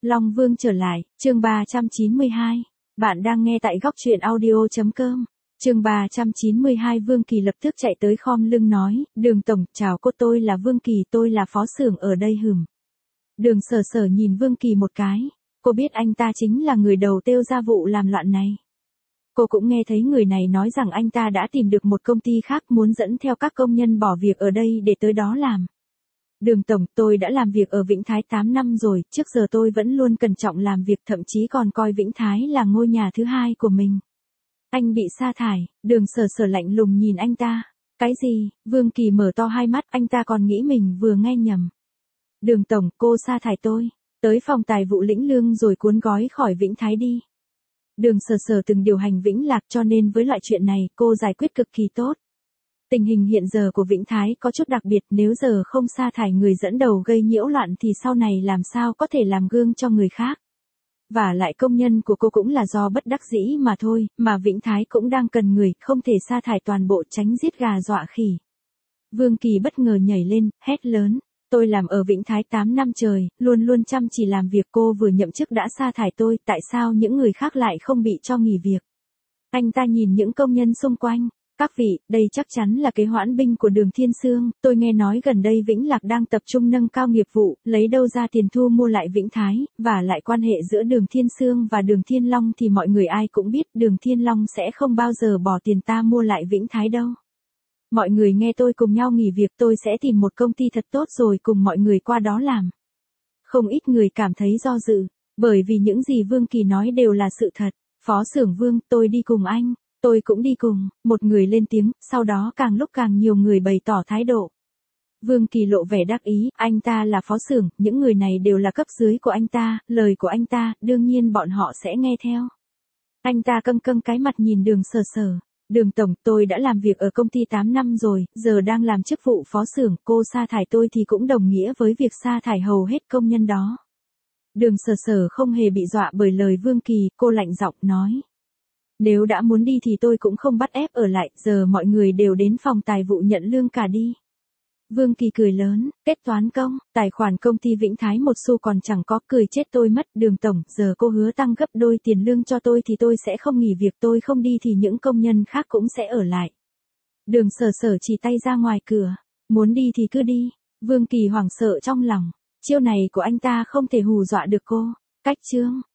Long Vương trở lại, chương 392. Bạn đang nghe tại góc truyện audio.com. Chương 392 Vương Kỳ lập tức chạy tới khom lưng nói, Đường Tổng, chào cô, tôi là Vương Kỳ, tôi là phó xưởng ở đây hửm. Đường Sở Sở nhìn Vương Kỳ một cái, cô biết anh ta chính là người đầu têu ra vụ làm loạn này. Cô cũng nghe thấy người này nói rằng anh ta đã tìm được một công ty khác muốn dẫn theo các công nhân bỏ việc ở đây để tới đó làm. Đường Tổng, tôi đã làm việc ở Vĩnh Thái 8 năm rồi, trước giờ tôi vẫn luôn cẩn trọng làm việc, thậm chí còn coi Vĩnh Thái là ngôi nhà thứ hai của mình. Anh bị sa thải, Đường Sở Sở lạnh lùng nhìn anh ta. Cái gì? Vương Kỳ mở to hai mắt, anh ta còn nghĩ mình vừa nghe nhầm. Đường Tổng, cô sa thải tôi, tới phòng tài vụ lĩnh lương rồi cuốn gói khỏi Vĩnh Thái đi. Đường Sở Sở từng điều hành Vĩnh Lạc cho nên với loại chuyện này cô giải quyết cực kỳ tốt. Tình hình hiện giờ của Vĩnh Thái có chút đặc biệt, nếu giờ không sa thải người dẫn đầu gây nhiễu loạn thì sau này làm sao có thể làm gương cho người khác. Và lại công nhân của cô cũng là do bất đắc dĩ mà thôi, mà Vĩnh Thái cũng đang cần người, không thể sa thải toàn bộ tránh giết gà dọa khỉ. Vương Kỳ bất ngờ nhảy lên, hét lớn. Tôi làm ở Vĩnh Thái 8 năm trời, luôn luôn chăm chỉ làm việc, cô vừa nhậm chức đã sa thải tôi, tại sao những người khác lại không bị cho nghỉ việc? Anh ta nhìn những công nhân xung quanh. Các vị, đây chắc chắn là kế hoãn binh của Đường Thiên Sương, tôi nghe nói gần đây Vĩnh Lạc đang tập trung nâng cao nghiệp vụ, lấy đâu ra tiền thu mua lại Vĩnh Thái, và lại quan hệ giữa Đường Thiên Sương và Đường Thiên Long thì mọi người ai cũng biết Đường Thiên Long sẽ không bao giờ bỏ tiền ta mua lại Vĩnh Thái đâu. Mọi người nghe tôi cùng nhau nghỉ việc, tôi sẽ tìm một công ty thật tốt rồi cùng mọi người qua đó làm. Không ít người cảm thấy do dự, bởi vì những gì Vương Kỳ nói đều là sự thật. Phó xưởng Vương, tôi đi cùng anh. Tôi cũng đi cùng, một người lên tiếng, sau đó càng lúc càng nhiều người bày tỏ thái độ. Vương Kỳ lộ vẻ đắc ý, anh ta là phó xưởng, những người này đều là cấp dưới của anh ta, lời của anh ta, đương nhiên bọn họ sẽ nghe theo. Anh ta căng căng cái mặt nhìn Đường Sở Sở. Đường Tổng, tôi đã làm việc ở công ty 8 năm rồi, giờ đang làm chức vụ phó xưởng, cô sa thải tôi thì cũng đồng nghĩa với việc sa thải hầu hết công nhân đó. Đường Sở Sở không hề bị dọa bởi lời Vương Kỳ, cô lạnh giọng nói. Nếu đã muốn đi thì tôi cũng không bắt ép ở lại, giờ mọi người đều đến phòng tài vụ nhận lương cả đi. Vương Kỳ cười lớn, kết toán công, tài khoản công ty Vĩnh Thái một xu còn chẳng có, cười chết tôi mất. Đường Tổng, giờ cô hứa tăng gấp đôi tiền lương cho tôi thì tôi sẽ không nghỉ việc, tôi không đi thì những công nhân khác cũng sẽ ở lại. Đường Sở Sở chỉ tay ra ngoài cửa, muốn đi thì cứ đi. Vương Kỳ hoảng sợ trong lòng, chiêu này của anh ta không thể hù dọa được cô. Cách chương